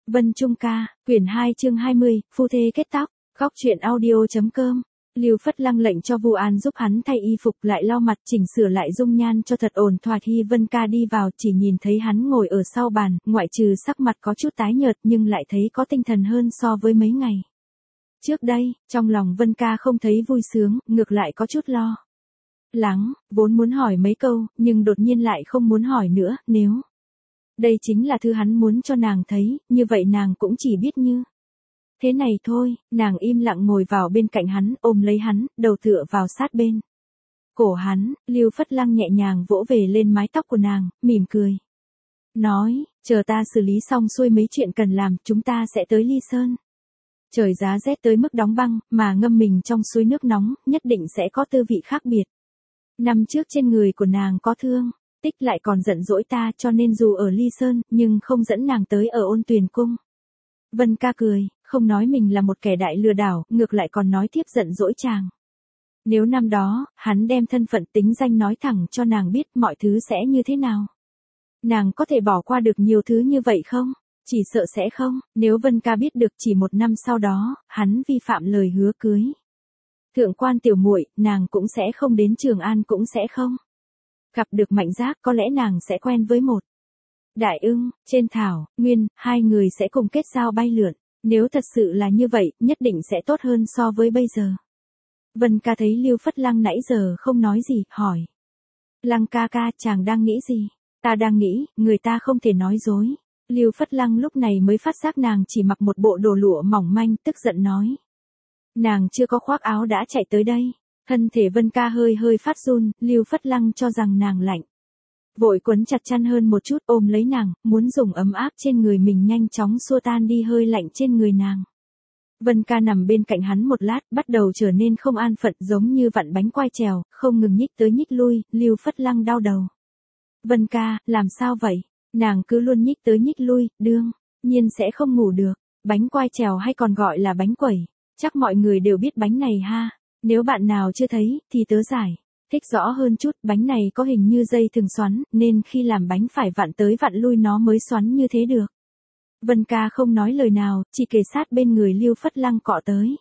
Vân Trung ca, quyển 2 chương 20, phu thê kết tóc, góc truyện audio.com. Lưu Phất Lăng lệnh cho Vu An giúp hắn thay y phục lại lau mặt chỉnh sửa lại dung nhan cho thật ổn thỏa. Hy Vân ca đi vào chỉ nhìn thấy hắn ngồi ở sau bàn, ngoại trừ sắc mặt có chút tái nhợt nhưng lại thấy có tinh thần hơn so với mấy ngày trước đây. Trong lòng Vân ca không thấy vui sướng, ngược lại có chút lo lắng, vốn muốn hỏi mấy câu, nhưng đột nhiên lại không muốn hỏi nữa. Nếu đây chính là thứ hắn muốn cho nàng thấy, như vậy nàng cũng chỉ biết như thế này thôi. Nàng im lặng ngồi vào bên cạnh hắn, ôm lấy hắn, đầu tựa vào sát bên cổ hắn. Lưu Phất Lăng nhẹ nhàng vỗ về lên mái tóc của nàng, mỉm cười nói, chờ ta xử lý xong xuôi mấy chuyện cần làm, chúng ta sẽ tới Ly Sơn. Trời giá rét tới mức đóng băng, mà ngâm mình trong suối nước nóng, nhất định sẽ có tư vị khác biệt. Năm trước trên người của nàng có thương tích, lại còn giận dỗi ta, cho nên dù ở Ly Sơn, nhưng không dẫn nàng tới ở Ôn Tuyền Cung. Vân ca cười, không nói mình là một kẻ đại lừa đảo, ngược lại còn nói tiếp giận dỗi chàng. Nếu năm đó, hắn đem thân phận tính danh nói thẳng cho nàng biết, mọi thứ sẽ như thế nào? Nàng có thể bỏ qua được nhiều thứ như vậy không? Chỉ sợ sẽ không. Nếu Vân ca biết được chỉ một năm sau đó, hắn vi phạm lời hứa cưới thượng quan tiểu muội, nàng cũng sẽ không đến Trường An, cũng sẽ không gặp được Mạnh Giác, có lẽ nàng sẽ quen với một Đại Ưng, trên thảo nguyên, hai người sẽ cùng kết giao bay lượn. Nếu thật sự là như vậy, nhất định sẽ tốt hơn so với bây giờ. Vân ca thấy Lưu Phất Lăng nãy giờ không nói gì, hỏi. Lăng ca ca, chàng đang nghĩ gì? Ta đang nghĩ, người ta không thể nói dối. Lưu Phất Lăng lúc này mới phát giác nàng chỉ mặc một bộ đồ lụa mỏng manh, tức giận nói. Nàng chưa có khoác áo đã chạy tới đây. Thân thể Vân ca hơi hơi phát run, Lưu Phất Lăng cho rằng nàng lạnh. Vội quấn chặt chăn hơn một chút, ôm lấy nàng, muốn dùng ấm áp trên người mình nhanh chóng xua tan đi hơi lạnh trên người nàng. Vân ca nằm bên cạnh hắn một lát, bắt đầu trở nên không an phận, giống như vặn bánh quai trèo, không ngừng nhích tới nhích lui. Lưu Phất Lăng đau đầu. Vân ca, làm sao vậy? Nàng cứ luôn nhích tới nhích lui, đương nhiên sẽ không ngủ được. Bánh quai trèo hay còn gọi là bánh quẩy, chắc mọi người đều biết bánh này ha. Nếu bạn nào chưa thấy, thì tớ giải thích rõ hơn chút. Bánh này có hình như dây thừng xoắn, nên khi làm bánh phải vặn tới vặn lui nó mới xoắn như thế được. Vân ca không nói lời nào, chỉ kề sát bên người Lưu Phất Lăng cọ tới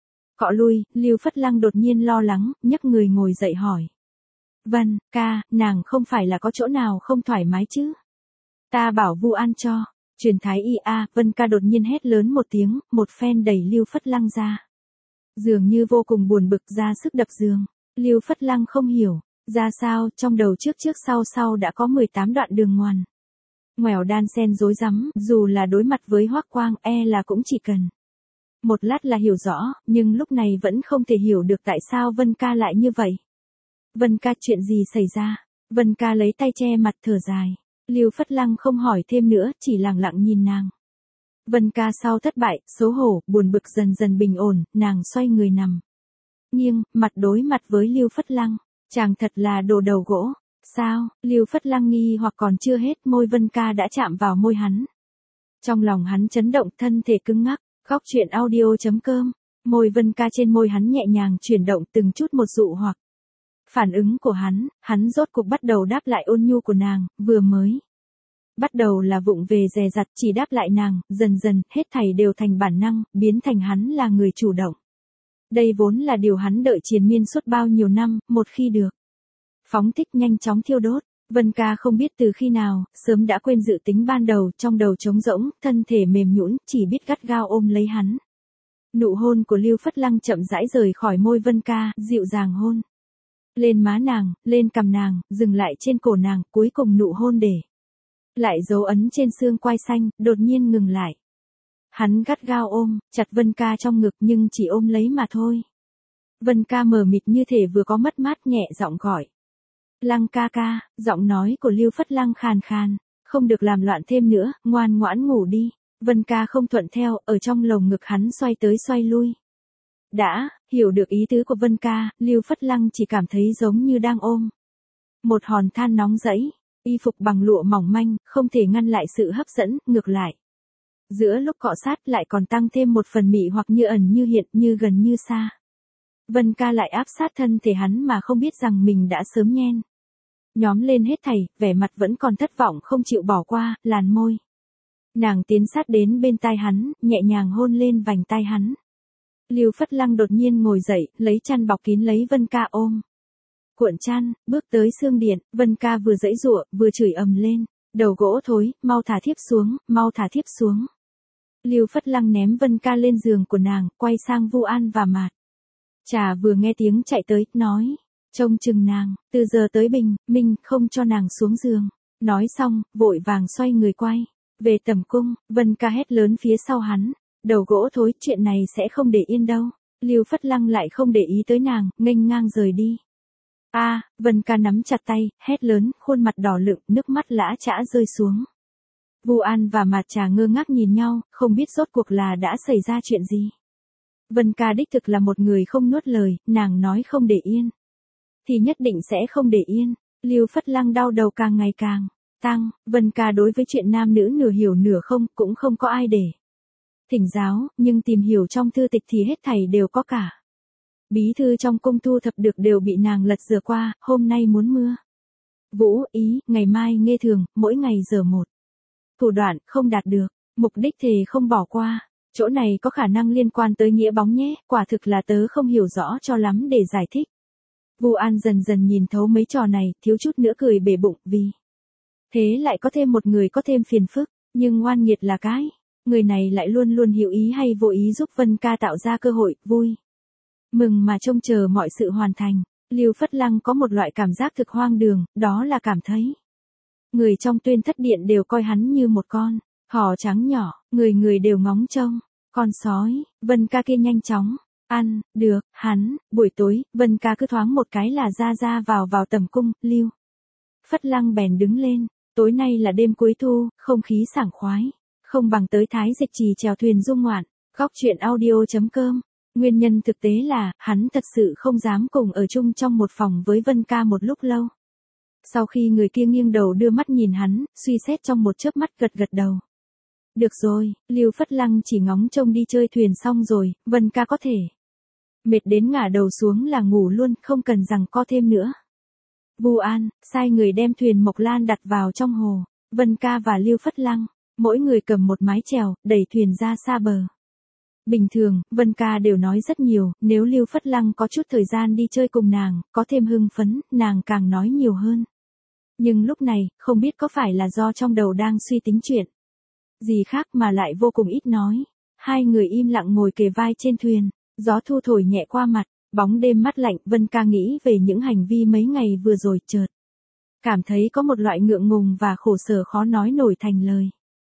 cọ lui. Lưu Phất Lăng đột nhiên lo lắng, nhấc người ngồi dậy hỏi. Vân ca, nàng không phải là có chỗ nào không thoải mái chứ? Ta bảo Vu An cho truyền thái y a. Vân ca đột nhiên hét lớn một tiếng, một phen đẩy Lưu Phất Lăng ra. Dường như vô cùng buồn bực, ra sức đập giường. Lưu Phất Lăng không hiểu ra sao, trong đầu trước trước sau sau đã có 18 đoạn đường ngoằn ngoèo đan xen rối rắm, dù là đối mặt với Hoắc Quang, là cũng chỉ cần một lát là hiểu rõ, nhưng lúc này vẫn không thể hiểu được tại sao Vân ca lại như vậy. Vân ca, chuyện gì xảy ra? Vân ca lấy tay che mặt thở dài. Lưu Phất Lăng không hỏi thêm nữa, chỉ lặng lặng nhìn nàng. Vân ca sau thất bại, xấu hổ, buồn bực dần dần bình ổn, nàng xoay người nằm nghiêng, mặt đối mặt với Lưu Phất Lăng. Chàng thật là đồ đầu gỗ. Sao? Lưu Phất Lăng nghi hoặc còn chưa hết, môi Vân ca đã chạm vào môi hắn. Trong lòng hắn chấn động, thân thể cứng ngắc. Góc truyện audio.com. Môi Vân ca trên môi hắn nhẹ nhàng chuyển động, từng chút một dụ hoặc phản ứng của hắn rốt cục bắt đầu đáp lại ôn nhu của nàng. Vừa mới bắt đầu là vụng về dè dặt, chỉ đáp lại nàng, dần dần, hết thảy đều thành bản năng, biến thành hắn là người chủ động. Đây vốn là điều hắn đợi triền miên suốt bao nhiêu năm, một khi được phóng thích nhanh chóng thiêu đốt. Vân ca không biết từ khi nào, sớm đã quên dự tính ban đầu, trong đầu trống rỗng, thân thể mềm nhũn, chỉ biết gắt gao ôm lấy hắn. Nụ hôn của Lưu Phất Lăng chậm rãi rời khỏi môi Vân ca, dịu dàng hôn lên má nàng, lên cằm nàng, dừng lại trên cổ nàng, cuối cùng nụ hôn để lại dấu ấn trên xương quai xanh, đột nhiên ngừng lại. Hắn gắt gao ôm chặt Vân ca trong ngực, nhưng chỉ ôm lấy mà thôi. Vân ca mờ mịt như thể vừa có mất mát, nhẹ giọng gọi. Lăng ca ca. Giọng nói của Lưu Phất Lăng khàn khàn. Không được làm loạn thêm nữa, ngoan ngoãn ngủ đi. Vân ca không thuận theo, ở trong lồng ngực hắn xoay tới xoay lui. Đã hiểu được ý tứ của Vân ca, Lưu Phất Lăng chỉ cảm thấy giống như đang ôm một hòn than nóng rẫy. Y phục bằng lụa mỏng manh, không thể ngăn lại sự hấp dẫn, ngược lại. Giữa lúc cọ sát lại còn tăng thêm một phần mị hoặc như ẩn như hiện, như gần như xa. Vân ca lại áp sát thân thể hắn mà không biết rằng mình đã sớm nhen nhóm lên hết thảy, vẻ mặt vẫn còn thất vọng không chịu bỏ qua, làn môi Nàng tiến sát đến bên tai hắn, nhẹ nhàng hôn lên vành tai hắn. Lưu Phất Lăng đột nhiên ngồi dậy, lấy chăn bọc kín lấy Vân Ca ôm. Cuộn chăn, bước tới xương điện, Vân Ca vừa giãy giụa, vừa chửi ầm lên. Đầu gỗ thối, mau thả thiếp xuống, mau thả thiếp xuống. Lưu Phất Lăng ném Vân Ca lên giường của nàng, quay sang Vu An và Mạt. Trà vừa nghe tiếng chạy tới, nói. Trông chừng nàng, từ giờ tới bình, minh không cho nàng xuống giường. Nói xong, vội vàng xoay người quay. Về tầm cung, Vân Ca hét lớn phía sau hắn. Đầu gỗ thối, chuyện này sẽ không để yên đâu. Lưu Phất Lăng lại không để ý tới nàng, nghênh ngang rời đi. Vân Ca nắm chặt tay, hét lớn, khuôn mặt đỏ lựng, nước mắt lã chã rơi xuống. Vu An và Mạt Trà ngơ ngác nhìn nhau, không biết rốt cuộc là đã xảy ra chuyện gì. Vân Ca đích thực là một người không nuốt lời, nàng nói không để yên. Thì nhất định sẽ không để yên. Lưu Phất Lăng đau đầu càng ngày càng tăng, Vân Ca đối với chuyện nam nữ nửa hiểu nửa không, cũng không có ai để thỉnh giáo, nhưng tìm hiểu trong thư tịch thì hết thảy đều có cả. Bí thư trong cung thu thập được đều bị nàng lật dừa qua, hôm nay muốn mưa. Vũ ý, ngày mai nghe thường, mỗi ngày giờ một. Thủ đoạn, không đạt được, mục đích thì không bỏ qua. Chỗ này có khả năng liên quan tới nghĩa bóng nhé, quả thực là tớ không hiểu rõ cho lắm để giải thích. Vu An dần dần nhìn thấu mấy trò này, thiếu chút nữa cười bể bụng vì thế lại có thêm một người có thêm phiền phức, nhưng ngoan nghiệt là cái. Người này lại luôn luôn hiểu ý hay vô ý giúp Vân Ca tạo ra cơ hội, vui mừng mà trông chờ mọi sự hoàn thành. Lưu Phất Lăng có một loại cảm giác thực hoang đường, đó là cảm thấy người trong Tuyên Thất Điện đều coi hắn như một con hò trắng nhỏ, người người đều ngóng trông. Con sói, Vân Ca kia nhanh chóng ăn được hắn. Buổi tối, Vân Ca cứ thoáng một cái là ra vào tầm cung. Lưu Phất Lăng bèn đứng lên. Tối nay là đêm cuối thu, không khí sảng khoái, không bằng tới Thái Dịch Trì chèo thuyền du ngoạn. Góc truyện audio.com. Nguyên nhân thực tế là, hắn thật sự không dám cùng ở chung trong một phòng với Vân Ca một lúc lâu. Sau khi người kia nghiêng đầu đưa mắt nhìn hắn, suy xét trong một chớp mắt gật đầu. Được rồi, Lưu Phất Lăng chỉ ngóng trông đi chơi thuyền xong rồi, Vân Ca có thể mệt đến ngả đầu xuống là ngủ luôn, không cần giằng co thêm nữa. Vu An, sai người đem thuyền Mộc Lan đặt vào trong hồ. Vân Ca và Lưu Phất Lăng, mỗi người cầm một mái chèo, đẩy thuyền ra xa bờ. Bình thường, Vân Ca đều nói rất nhiều, nếu Lưu Phất Lăng có chút thời gian đi chơi cùng nàng, có thêm hưng phấn, nàng càng nói nhiều hơn. Nhưng lúc này, không biết có phải là do trong đầu đang suy tính chuyện gì khác mà lại vô cùng ít nói. Hai người im lặng ngồi kề vai trên thuyền, gió thu thổi nhẹ qua mặt, bóng đêm mát lạnh. Vân Ca nghĩ về những hành vi mấy ngày vừa rồi, chợt cảm thấy có một loại ngượng ngùng và khổ sở khó nói nổi thành lời.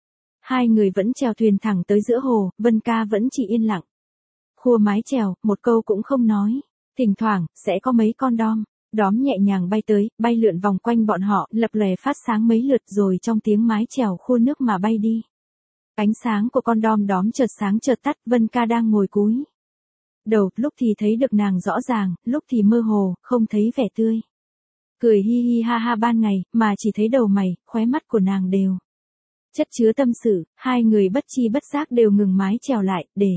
Hai người vẫn chèo thuyền thẳng tới giữa hồ, Vân Ca vẫn chỉ yên lặng khua mái chèo, một câu cũng không nói. Thỉnh thoảng, sẽ có mấy con đóm nhẹ nhàng bay tới, bay lượn vòng quanh bọn họ, lập lòe phát sáng mấy lượt rồi trong tiếng mái chèo khua nước mà bay đi. Ánh sáng của con đóm chợt sáng chợt tắt. Vân Ca đang ngồi cúi đầu, lúc thì thấy được nàng rõ ràng, lúc thì mơ hồ, không thấy vẻ tươi cười hi hi ha ha ban ngày, mà chỉ thấy đầu mày, khóe mắt của nàng đều chất chứa tâm sự. Hai người bất chi bất giác đều ngừng mái chèo lại, để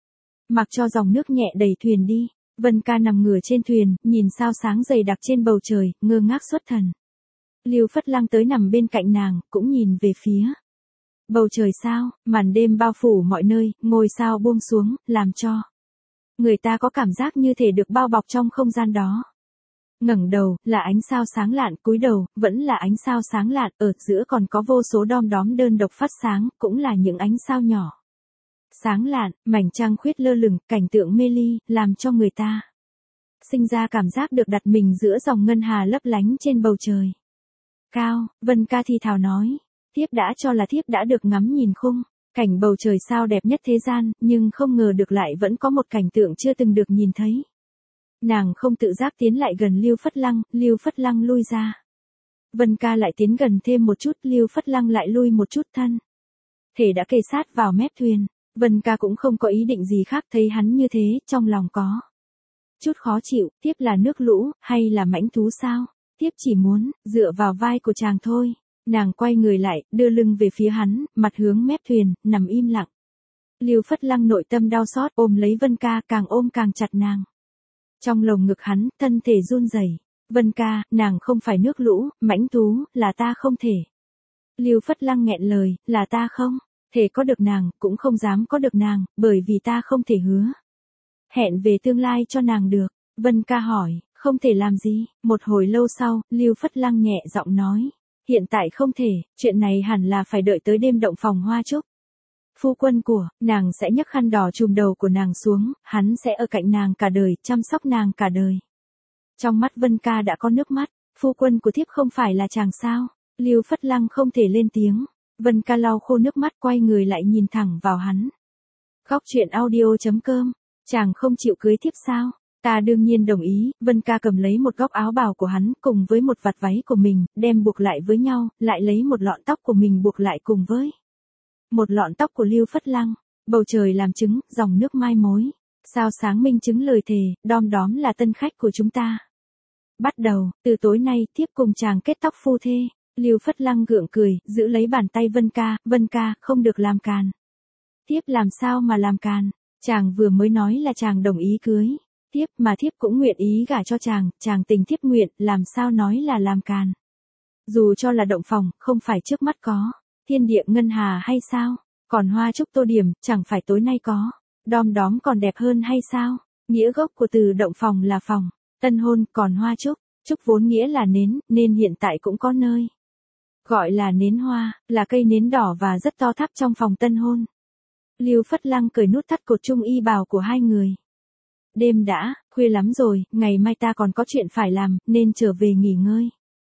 mặc cho dòng nước nhẹ đẩy thuyền đi. Vân Ca nằm ngửa trên thuyền, nhìn sao sáng dày đặc trên bầu trời, ngơ ngác xuất thần. Lưu Phất Lăng tới nằm bên cạnh nàng, cũng nhìn về phía bầu trời sao. Màn đêm bao phủ mọi nơi, ngôi sao buông xuống, làm cho người ta có cảm giác như thể được bao bọc trong không gian đó. Ngẩng đầu, là ánh sao sáng lạn, cúi đầu, vẫn là ánh sao sáng lạn, ở giữa còn có vô số đom đơn độc phát sáng, cũng là những ánh sao nhỏ. Sáng lạn, mảnh trăng khuyết lơ lửng, cảnh tượng mê ly, làm cho người ta sinh ra cảm giác được đặt mình giữa dòng ngân hà lấp lánh trên bầu trời cao. Vân Ca thì thào nói, thiếp đã cho là thiếp đã được ngắm nhìn khung cảnh bầu trời sao đẹp nhất thế gian, nhưng không ngờ được lại vẫn có một cảnh tượng chưa từng được nhìn thấy. Nàng không tự giác tiến lại gần Lưu Phất Lăng lui ra. Vân Ca lại tiến gần thêm một chút, Lưu Phất Lăng lại lui một chút, thân thể đã kề sát vào mép thuyền. Vân Ca cũng không có ý định gì khác, thấy hắn như thế, trong lòng có chút khó chịu. Tiếp là nước lũ, hay là mãnh thú sao? Tiếp chỉ muốn dựa vào vai của chàng thôi. Nàng quay người lại, đưa lưng về phía hắn, mặt hướng mép thuyền, nằm im lặng. Lưu Phất Lăng nội tâm đau xót, ôm lấy Vân Ca, càng ôm càng chặt nàng. Trong lồng ngực hắn, thân thể run rẩy. Vân Ca, nàng không phải nước lũ, mãnh thú, là ta không thể. Lưu Phất Lăng nghẹn lời, là ta không thể có được nàng, cũng không dám có được nàng, bởi vì ta không thể hứa hẹn về tương lai cho nàng được. Vân Ca hỏi, không thể làm gì? Một hồi lâu sau, Lưu Phất Lăng nhẹ giọng nói, hiện tại không thể, chuyện này hẳn là phải đợi tới đêm động phòng hoa trúc. Phu quân của nàng sẽ nhấc khăn đỏ trùm đầu của nàng xuống, hắn sẽ ở cạnh nàng cả đời, chăm sóc nàng cả đời. Trong mắt Vân Ca đã có nước mắt, phu quân của thiếp không phải là chàng sao? Lưu Phất Lăng không thể lên tiếng. Vân Ca lau khô nước mắt, quay người lại nhìn thẳng vào hắn. Góc truyện audio.com, chàng không chịu cưới thiếp sao? Ta đương nhiên đồng ý. Vân Ca cầm lấy một góc áo bào của hắn cùng với một vạt váy của mình, đem buộc lại với nhau, lại lấy một lọn tóc của mình buộc lại cùng với một lọn tóc của Lưu Phất Lăng. Bầu trời làm chứng, dòng nước mai mối, sao sáng minh chứng lời thề, đom đóm là tân khách của chúng ta. Bắt đầu, từ tối nay, thiếp cùng chàng kết tóc phu thê. Lưu Phất Lăng gượng cười, giữ lấy bàn tay Vân Ca, không được làm càn. Thiếp làm sao mà làm càn? Chàng vừa mới nói là chàng đồng ý cưới thiếp, mà thiếp cũng nguyện ý gả cho chàng tình thiếp nguyện, làm sao nói là làm càn? Dù cho là động phòng, không phải trước mắt có thiên địa ngân hà hay sao? Còn hoa trúc tô điểm, chẳng phải tối nay có đom đóm còn đẹp hơn hay sao? Nghĩa gốc của từ động phòng là phòng, tân hôn, còn hoa trúc, trúc vốn nghĩa là nến, nên hiện tại cũng có nơi gọi là nến hoa, là cây nến đỏ và rất to thắp trong phòng tân hôn. Lưu Phất Lăng cởi nút thắt cột chung y bào của hai người. Đêm đã, khuya lắm rồi, ngày mai ta còn có chuyện phải làm, nên trở về nghỉ ngơi.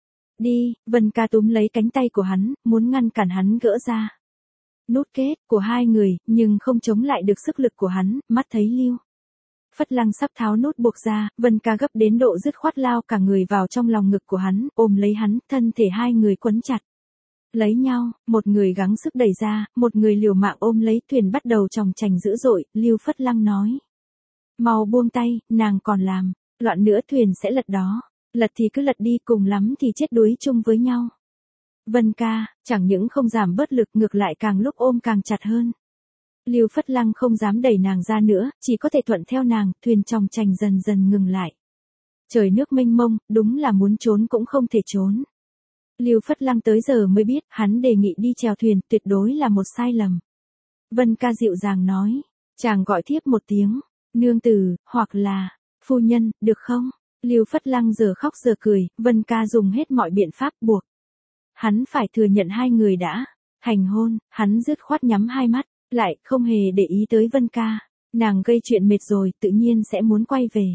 Đi. Vân Ca túm lấy cánh tay của hắn, muốn ngăn cản hắn gỡ ra nút kết của hai người, nhưng không chống lại được sức lực của hắn, mắt thấy Lưu Phất Lăng sắp tháo nút buộc ra, Vân Ca gấp đến độ dứt khoát lao cả người vào trong lòng ngực của hắn, ôm lấy hắn, thân thể hai người quấn chặt lấy nhau, một người gắng sức đẩy ra, một người liều mạng ôm lấy. Thuyền bắt đầu chòng chành dữ dội. Lưu Phất Lăng nói, mau buông tay, nàng còn làm loạn nữa thuyền sẽ lật đó. Lật thì cứ lật đi, cùng lắm thì chết đuối chung với nhau. Vân Ca chẳng những không giảm bớt lực, ngược lại càng lúc ôm càng chặt hơn. Lưu Phất Lăng không dám đẩy nàng ra nữa, chỉ có thể thuận theo nàng. Thuyền chòng chành dần dần ngừng lại. Trời nước mênh mông, đúng là muốn trốn cũng không thể trốn. Lưu Phất Lăng tới giờ mới biết, hắn đề nghị đi chèo thuyền, tuyệt đối là một sai lầm. Vân Ca dịu dàng nói, chàng gọi thiếp một tiếng nương tử, hoặc là phu nhân, được không? Lưu Phất Lăng giờ khóc giờ cười. Vân Ca dùng hết mọi biện pháp buộc hắn phải thừa nhận hai người đã hành hôn. Hắn dứt khoát nhắm hai mắt lại, không hề để ý tới Vân Ca. Nàng gây chuyện mệt rồi, tự nhiên sẽ muốn quay về.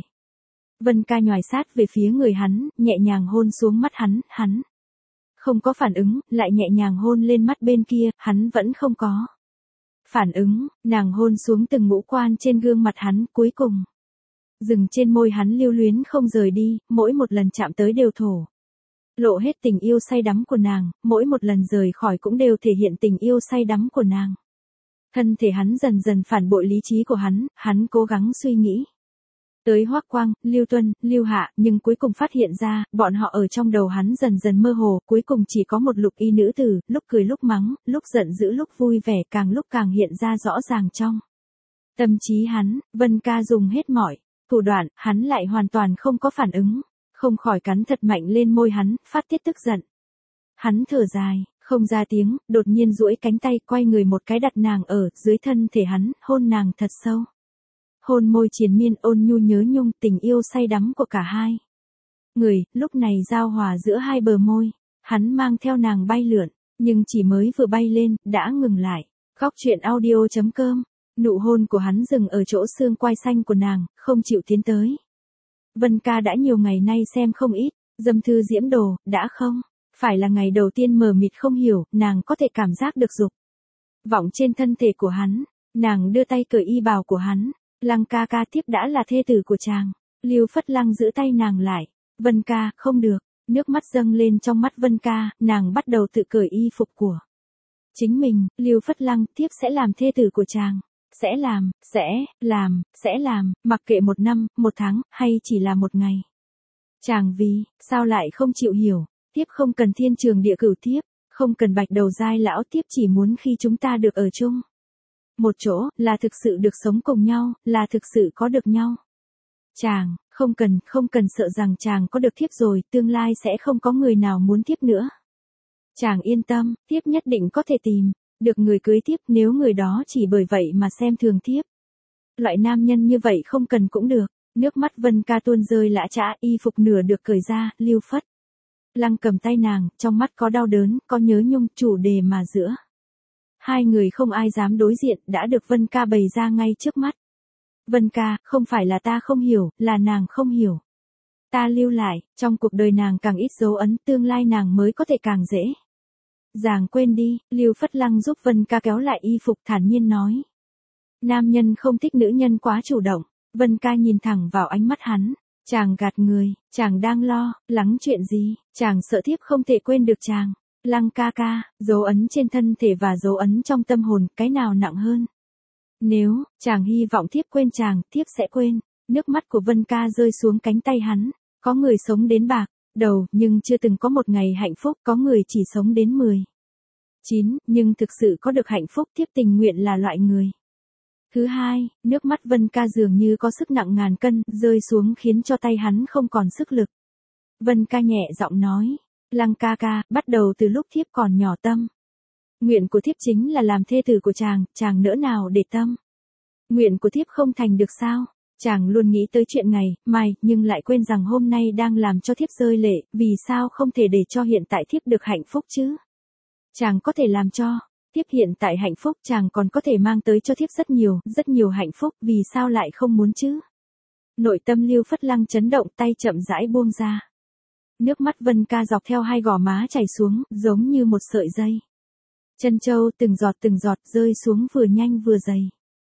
Vân Ca nhoài sát về phía người hắn, nhẹ nhàng hôn xuống mắt hắn. Hắn không có phản ứng, lại nhẹ nhàng hôn lên mắt bên kia, hắn vẫn không có phản ứng. Nàng hôn xuống từng ngũ quan trên gương mặt hắn, cuối cùng dừng trên môi hắn lưu luyến không rời đi. Mỗi một lần chạm tới đều thổ lộ hết tình yêu say đắm của nàng, mỗi một lần rời khỏi cũng đều thể hiện tình yêu say đắm của nàng. Thân thể hắn dần dần phản bội lý trí của hắn cố gắng suy nghĩ tới Hoắc Quang, Lưu Tuân, Lưu Hạ, nhưng cuối cùng phát hiện ra, bọn họ ở trong đầu hắn dần dần mơ hồ, cuối cùng chỉ có một Lục Y nữ tử, lúc cười lúc mắng, lúc giận dữ lúc vui vẻ, càng lúc càng hiện ra rõ ràng trong tâm trí hắn. Vân Ca dùng hết mọi thủ đoạn, hắn lại hoàn toàn không có phản ứng, không khỏi cắn thật mạnh lên môi hắn, phát tiết tức giận. Hắn thở dài, không ra tiếng, đột nhiên duỗi cánh tay, quay người một cái đặt nàng ở dưới thân thể hắn, hôn nàng thật sâu. Hôn môi triền miên, ôn nhu nhớ nhung, tình yêu say đắm của cả hai người, lúc này giao hòa giữa hai bờ môi. Hắn mang theo nàng bay lượn, nhưng chỉ mới vừa bay lên, đã ngừng lại. Góc truyện audio.com, nụ hôn của hắn dừng ở chỗ xương quai xanh của nàng, không chịu tiến tới. Vân Ca đã nhiều ngày nay xem không ít dâm thư diễm đồ, đã không phải là ngày đầu tiên mờ mịt không hiểu, nàng có thể cảm giác được dục vọng trên thân thể của hắn. Nàng đưa tay cởi y bào của hắn. Lăng ca ca, thiếp đã là thê tử của chàng. Lưu Phất Lăng giữ tay nàng lại. Vân Ca, không được. Nước mắt dâng lên trong mắt Vân Ca, nàng bắt đầu tự cởi y phục của chính mình. Lưu Phất Lăng, thiếp sẽ làm thê tử của chàng. Sẽ làm, mặc kệ 1 năm, 1 tháng, hay chỉ là 1 ngày. Chàng vì, sao lại không chịu hiểu? Thiếp không cần thiên trường địa cửu, thiếp không cần bạch đầu giai lão, thiếp chỉ muốn khi chúng ta được ở chung một chỗ, là thực sự được sống cùng nhau, là thực sự có được nhau. Chàng, không cần sợ rằng chàng có được thiếp rồi, tương lai sẽ không có người nào muốn thiếp nữa. Chàng yên tâm, thiếp nhất định có thể tìm được người cưới tiếp nếu người đó chỉ bởi vậy mà xem thường thiếp. Loại nam nhân như vậy không cần cũng được. Nước mắt Vân Ca tuôn rơi lã chã, y phục nửa được cởi ra, Lưu Phất Lăng cầm tay nàng, trong mắt có đau đớn, có nhớ nhung, chủ đề mà giữa hai người không ai dám đối diện, đã được Vân Ca bày ra ngay trước mắt. Vân Ca, không phải là ta không hiểu, là nàng không hiểu. Ta lưu lại, trong cuộc đời nàng càng ít dấu ấn, tương lai nàng mới có thể càng dễ dàng quên đi. Lưu Phất Lăng giúp Vân Ca kéo lại y phục, thản nhiên nói. Nam nhân không thích nữ nhân quá chủ động. Vân Ca nhìn thẳng vào ánh mắt hắn. Chàng gạt người, chàng đang lo lắng chuyện gì, chàng sợ thiếp không thể quên được chàng. Lăng ca ca, dấu ấn trên thân thể và dấu ấn trong tâm hồn, cái nào nặng hơn? Nếu chàng hy vọng thiếp quên chàng, thiếp sẽ quên. Nước mắt của Vân Ca rơi xuống cánh tay hắn. Có người sống đến bạc đầu, nhưng chưa từng có một ngày hạnh phúc, có người chỉ sống đến 19, nhưng thực sự có được hạnh phúc, thiếp tình nguyện là loại người thứ hai. Nước mắt Vân Ca dường như có sức nặng ngàn cân, rơi xuống khiến cho tay hắn không còn sức lực. Vân Ca nhẹ giọng nói, Lăng ca ca, bắt đầu từ lúc thiếp còn nhỏ tâm nguyện của thiếp chính là làm thê tử của chàng, chàng nỡ nào để tâm nguyện của thiếp không thành được sao? Chàng luôn nghĩ tới chuyện ngày mai, nhưng lại quên rằng hôm nay đang làm cho thiếp rơi lệ, vì sao không thể để cho hiện tại thiếp được hạnh phúc chứ? Chàng có thể làm cho thiếp hiện tại hạnh phúc, chàng còn có thể mang tới cho thiếp rất nhiều hạnh phúc, vì sao lại không muốn chứ? Nội tâm Lưu Phất Lăng chấn động, tay chậm rãi buông ra. Nước mắt Vân Ca dọc theo hai gò má chảy xuống, giống như một sợi dây chân châu, từng giọt rơi xuống vừa nhanh vừa dày.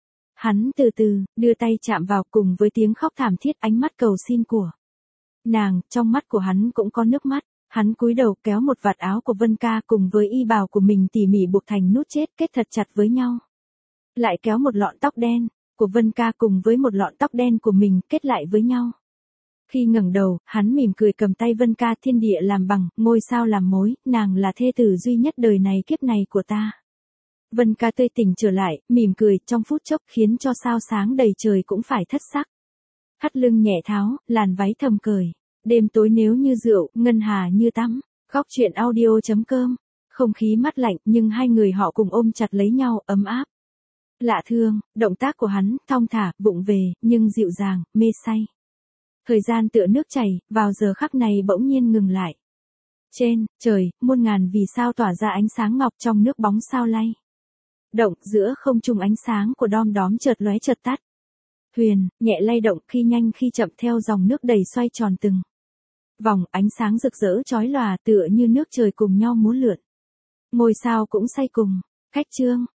Hắn từ từ đưa tay chạm vào, cùng với tiếng khóc thảm thiết, ánh mắt cầu xin của nàng, trong mắt của hắn cũng có nước mắt. Hắn cúi đầu kéo một vạt áo của Vân Ca cùng với y bào của mình tỉ mỉ buộc thành nút chết, kết thật chặt với nhau. Lại kéo một lọn tóc đen của Vân Ca cùng với một lọn tóc đen của mình, kết lại với nhau. Khi ngẩng đầu, hắn mỉm cười cầm tay Vân Ca, thiên địa làm bằng, ngôi sao làm mối, nàng là thê tử duy nhất đời này kiếp này của ta. Vân Ca tươi tỉnh trở lại, mỉm cười, trong phút chốc khiến cho sao sáng đầy trời cũng phải thất sắc. Thắt lưng nhẹ tháo, làn váy thầm cởi. Đêm tối nếu như rượu, ngân hà như tắm. Góc truyện audio.com. Không khí mát lạnh, nhưng hai người họ cùng ôm chặt lấy nhau, ấm áp. Lạ thương, động tác của hắn, thong thả, vụng về, nhưng dịu dàng, mê say. Thời gian tựa nước chảy, vào giờ khắc này bỗng nhiên ngừng lại. Trên trời, muôn ngàn vì sao tỏa ra ánh sáng ngọc trong nước bóng sao lay động, giữa không trung ánh sáng của đom đóm chợt lóe chợt tắt. Thuyền nhẹ lay động, khi nhanh khi chậm, theo dòng nước đầy xoay tròn từng vòng, ánh sáng rực rỡ chói lòa, tựa như nước trời cùng nhau múa lượn. Ngôi sao cũng say cùng. Khách chương.